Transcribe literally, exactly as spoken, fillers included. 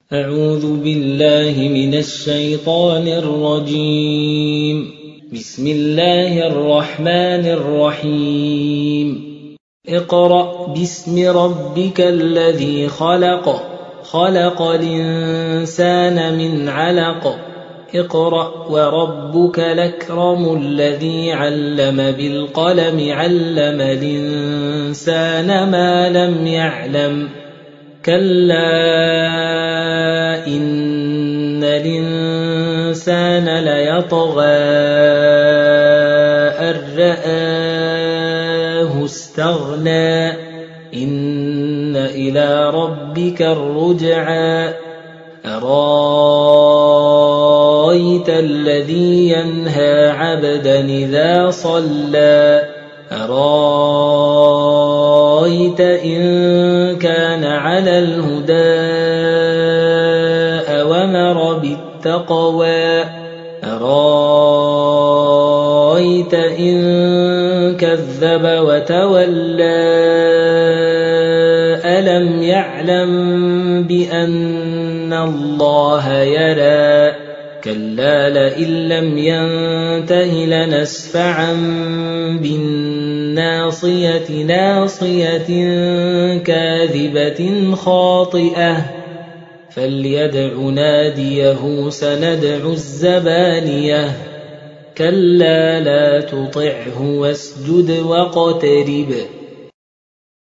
أعوذ بالله من الشيطان الرجيم. بسم الله الرحمن الرحيم. اقرأ باسم ربك الذي خلق خلق الإنسان من علق اقرأ وربك الأكرم الذي علم بالقلم علم الإنسان ما لم يعلم كلا إن الإنسان ليطغى أن رآه استغنى إن إلى ربك الرجعى أرأيت الذي ينهى عبدا إذا صلى أرأيت إن كان على الهدى أومر بالتقوى أرأيت إن كذب وتولى ألم يعلم بأن الله يرى كلا لئن لم ينته لنسفعا بالناصية ناصية كاذبة خاطئة فليدع ناديه سندع الزبانية كلا لا تطعه واسجد واقترب